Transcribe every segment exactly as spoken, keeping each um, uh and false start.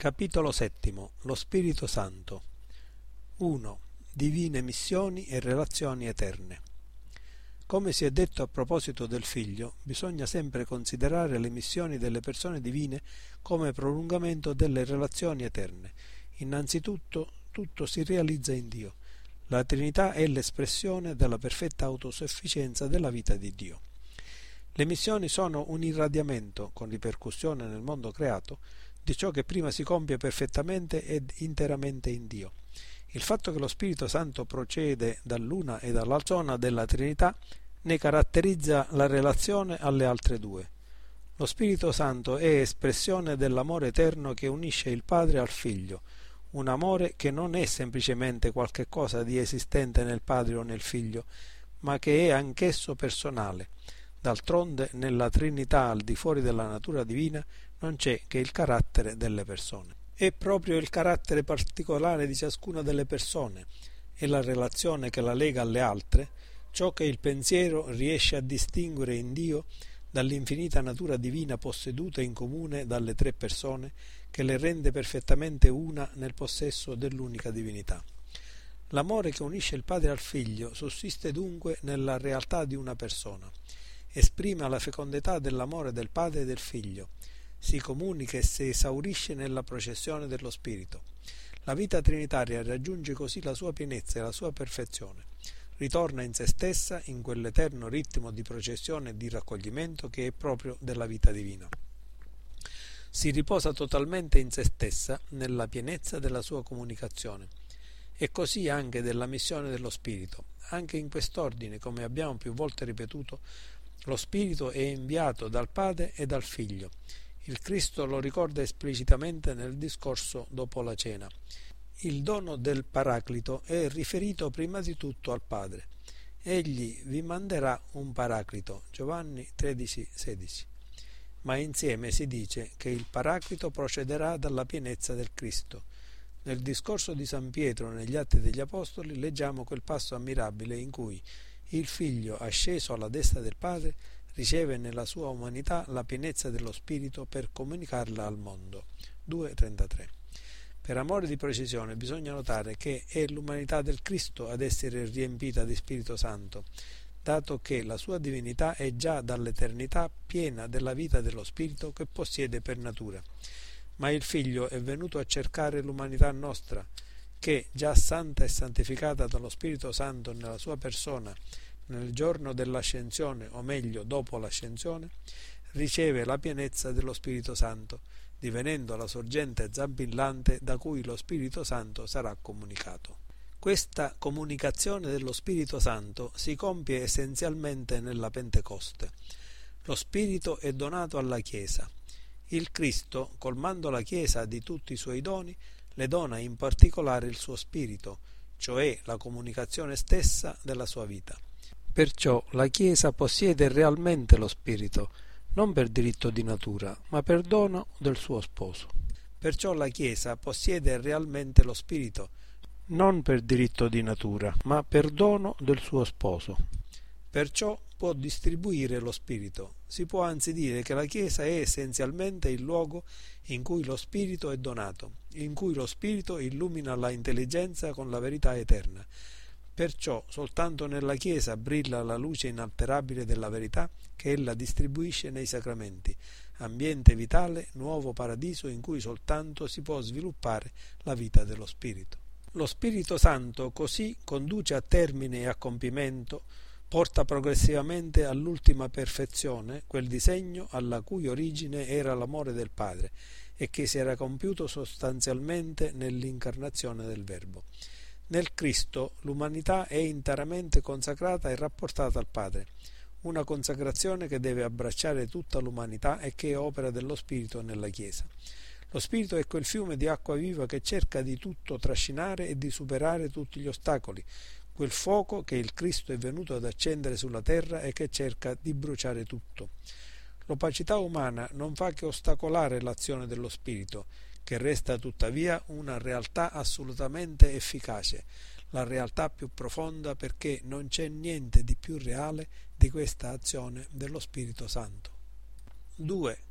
Capitolo settimo. Lo Spirito Santo. uno. Divine missioni e relazioni eterne. Come si è detto a proposito del Figlio, bisogna sempre considerare le missioni delle persone divine come prolungamento delle relazioni eterne. Innanzitutto, tutto si realizza in Dio. La Trinità è l'espressione della perfetta autosufficienza della vita di Dio. Le missioni sono un irradiamento, con ripercussione nel mondo creato, di ciò che prima si compie perfettamente ed interamente in Dio. Il fatto che lo Spirito Santo procede dall'una e dall'altra zona della Trinità ne caratterizza la relazione alle altre due. Lo Spirito Santo è espressione dell'amore eterno che unisce il Padre al Figlio, un amore che non è semplicemente qualche cosa di esistente nel Padre o nel Figlio, ma che è anch'esso personale. D'altronde, nella Trinità, al di fuori della natura divina, non c'è che il carattere delle persone. È proprio il carattere particolare di ciascuna delle persone e la relazione che la lega alle altre, ciò che il pensiero riesce a distinguere in Dio dall'infinita natura divina posseduta in comune dalle tre persone, che le rende perfettamente una nel possesso dell'unica divinità. L'amore che unisce il Padre al Figlio sussiste dunque nella realtà di una persona. Esprime la fecondità dell'amore del Padre e del Figlio, si comunica e si esaurisce nella processione dello Spirito. La vita trinitaria raggiunge così la sua pienezza e la sua perfezione. Ritorna in se stessa in quell'eterno ritmo di processione e di raccoglimento che è proprio della vita divina. Si riposa totalmente in se stessa nella pienezza della sua comunicazione. E così anche della missione dello Spirito. Anche in quest'ordine, come abbiamo più volte ripetuto, lo Spirito è inviato dal Padre e dal Figlio. Il Cristo lo ricorda esplicitamente nel discorso dopo la cena. Il dono del Paraclito è riferito prima di tutto al Padre. Egli vi manderà un Paraclito, Giovanni tredici sedici. Ma insieme si dice che il Paraclito procederà dalla pienezza del Cristo. Nel discorso di San Pietro negli Atti degli Apostoli leggiamo quel passo ammirabile in cui il Figlio, asceso alla destra del Padre, riceve nella sua umanità la pienezza dello Spirito per comunicarla al mondo. due trentatré. Per amore di precisione bisogna notare che è l'umanità del Cristo ad essere riempita di Spirito Santo, dato che la sua divinità è già dall'eternità piena della vita dello Spirito che possiede per natura. Ma il Figlio è venuto a cercare l'umanità nostra, che, già santa e santificata dallo Spirito Santo nella sua persona, nel giorno dell'ascensione, o meglio dopo l'ascensione, riceve la pienezza dello Spirito Santo, divenendo la sorgente zampillante da cui lo Spirito Santo sarà comunicato. Questa comunicazione dello Spirito Santo si compie essenzialmente nella Pentecoste. Lo Spirito è donato alla Chiesa. Il Cristo, colmando la Chiesa di tutti i suoi doni, le dona in particolare il suo Spirito, cioè la comunicazione stessa della sua vita. Perciò la Chiesa possiede realmente lo Spirito, non per diritto di natura, ma per dono del suo sposo. Perciò la Chiesa possiede realmente lo Spirito, non per diritto di natura, ma per dono del suo sposo. Perciò può distribuire lo Spirito. Si può anzi dire che la Chiesa è essenzialmente il luogo in cui lo Spirito è donato, in cui lo Spirito illumina la intelligenza con la verità eterna. Perciò soltanto nella Chiesa brilla la luce inalterabile della verità che ella distribuisce nei sacramenti, ambiente vitale, nuovo paradiso in cui soltanto si può sviluppare la vita dello Spirito. Lo Spirito Santo così conduce a termine e a compimento, porta progressivamente all'ultima perfezione quel disegno alla cui origine era l'amore del Padre e che si era compiuto sostanzialmente nell'incarnazione del Verbo. Nel Cristo l'umanità è interamente consacrata e rapportata al Padre, una consacrazione che deve abbracciare tutta l'umanità e che è opera dello Spirito nella Chiesa. Lo Spirito è quel fiume di acqua viva che cerca di tutto trascinare e di superare tutti gli ostacoli, quel fuoco che il Cristo è venuto ad accendere sulla terra e che cerca di bruciare tutto. L'opacità umana non fa che ostacolare l'azione dello Spirito, che resta tuttavia una realtà assolutamente efficace, la realtà più profonda, perché non c'è niente di più reale di questa azione dello Spirito Santo. due.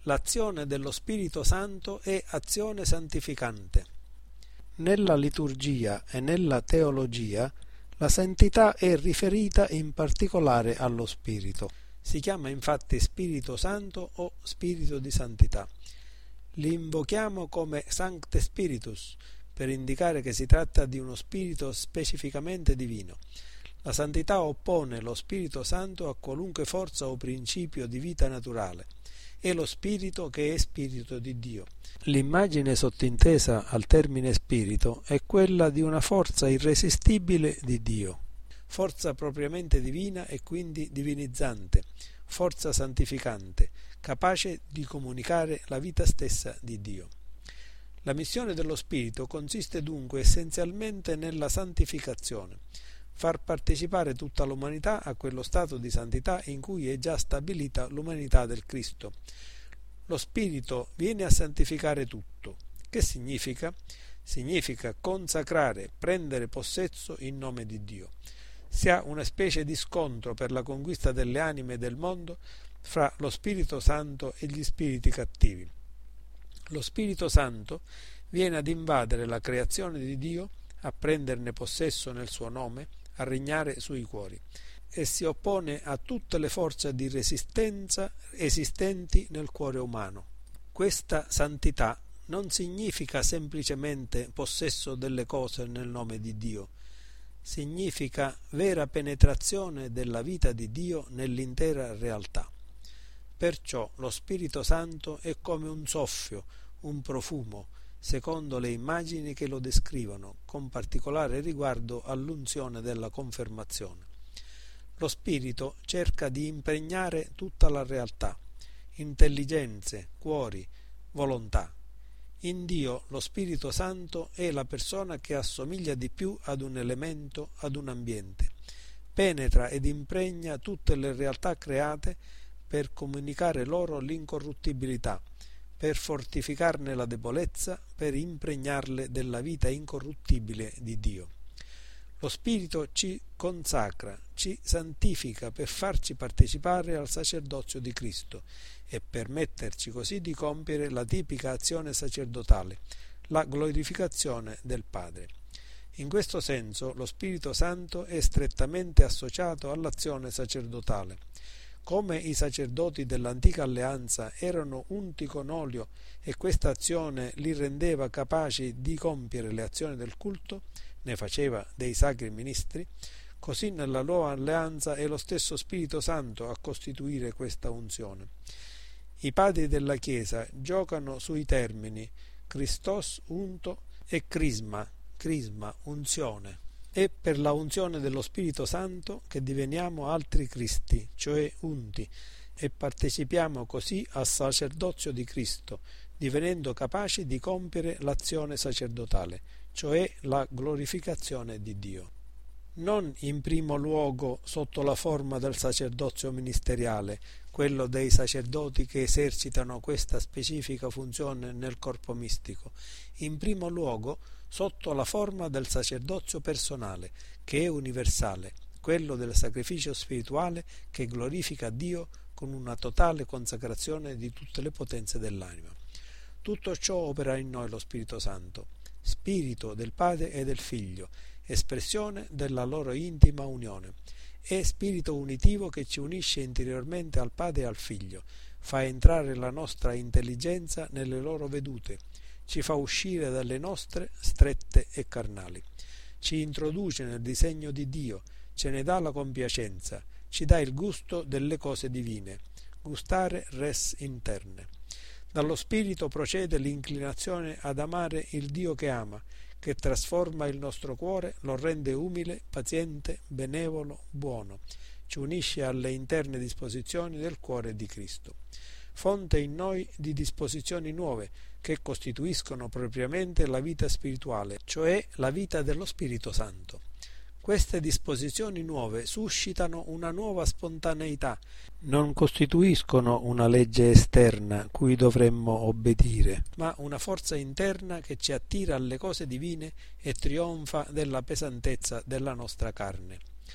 L'azione dello Spirito Santo è azione santificante. Nella liturgia e nella teologia la santità è riferita in particolare allo Spirito. Si chiama infatti Spirito Santo o Spirito di Santità. Li invochiamo come Sancte Spiritus per indicare che si tratta di uno spirito specificamente divino. La santità oppone lo Spirito Santo a qualunque forza o principio di vita naturale. È lo Spirito che è Spirito di Dio. L'immagine sottintesa al termine Spirito è quella di una forza irresistibile di Dio, forza propriamente divina e quindi divinizzante, forza santificante, capace di comunicare la vita stessa di Dio. La missione dello Spirito consiste dunque essenzialmente nella santificazione, far partecipare tutta l'umanità a quello stato di santità in cui è già stabilita l'umanità del Cristo. Lo Spirito viene a santificare tutto. Che significa? Significa consacrare, prendere possesso in nome di Dio. Si ha una specie di scontro per la conquista delle anime del mondo fra lo Spirito Santo e gli spiriti cattivi. Lo Spirito Santo viene ad invadere la creazione di Dio, a prenderne possesso nel suo nome, a regnare sui cuori, e si oppone a tutte le forze di resistenza esistenti nel cuore umano. Questa santità non significa semplicemente possesso delle cose nel nome di Dio, significa vera penetrazione della vita di Dio nell'intera realtà. Perciò lo Spirito Santo è come un soffio, un profumo, secondo le immagini che lo descrivono, con particolare riguardo all'unzione della confermazione. Lo Spirito cerca di impregnare tutta la realtà, intelligenze, cuori, volontà. In Dio lo Spirito Santo è la persona che assomiglia di più ad un elemento, ad un ambiente. Penetra ed impregna tutte le realtà create per comunicare loro l'incorruttibilità, per fortificarne la debolezza, per impregnarle della vita incorruttibile di Dio. Lo Spirito ci consacra, ci santifica per farci partecipare al sacerdozio di Cristo e permetterci così di compiere la tipica azione sacerdotale, la glorificazione del Padre. In questo senso lo Spirito Santo è strettamente associato all'azione sacerdotale. Come i sacerdoti dell'antica alleanza erano unti con olio e questa azione li rendeva capaci di compiere le azioni del culto, ne faceva dei sacri ministri, così nella nuova alleanza è lo stesso Spirito Santo a costituire questa unzione. I padri della Chiesa giocano sui termini Christos unto e crisma, crisma, unzione. È per la unzione dello Spirito Santo che diveniamo altri Cristi, cioè unti, e partecipiamo così al sacerdozio di Cristo, divenendo capaci di compiere l'azione sacerdotale, cioè la glorificazione di Dio. Non in primo luogo sotto la forma del sacerdozio ministeriale, quello dei sacerdoti che esercitano questa specifica funzione nel corpo mistico, in primo luogo sotto la forma del sacerdozio personale, che è universale, quello del sacrificio spirituale che glorifica Dio con una totale consacrazione di tutte le potenze dell'anima. Tutto ciò opera in noi lo Spirito Santo, Spirito del Padre e del Figlio, espressione della loro intima unione. È spirito unitivo che ci unisce interiormente al Padre e al Figlio, fa entrare la nostra intelligenza nelle loro vedute, ci fa uscire dalle nostre strette e carnali, ci introduce nel disegno di Dio, ce ne dà la compiacenza, ci dà il gusto delle cose divine, gustare res interne. Dallo Spirito procede l'inclinazione ad amare il Dio che ama, che trasforma il nostro cuore, lo rende umile, paziente, benevolo, buono, ci unisce alle interne disposizioni del cuore di Cristo. Fonte in noi di disposizioni nuove che costituiscono propriamente la vita spirituale, cioè la vita dello Spirito Santo. Queste disposizioni nuove suscitano una nuova spontaneità, non costituiscono una legge esterna cui dovremmo obbedire, ma una forza interna che ci attira alle cose divine e trionfa della pesantezza della nostra carne.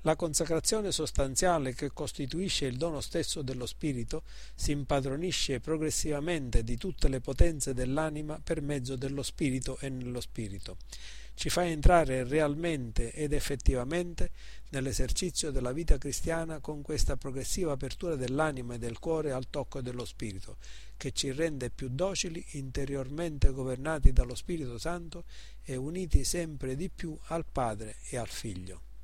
La consacrazione sostanziale, che costituisce il dono stesso dello Spirito, si impadronisce progressivamente di tutte le potenze dell'anima per mezzo dello Spirito e nello Spirito. Ci fa entrare realmente ed effettivamente nell'esercizio della vita cristiana con questa progressiva apertura dell'anima e del cuore al tocco dello Spirito, che ci rende più docili, interiormente governati dallo Spirito Santo e uniti sempre di più al Padre e al Figlio.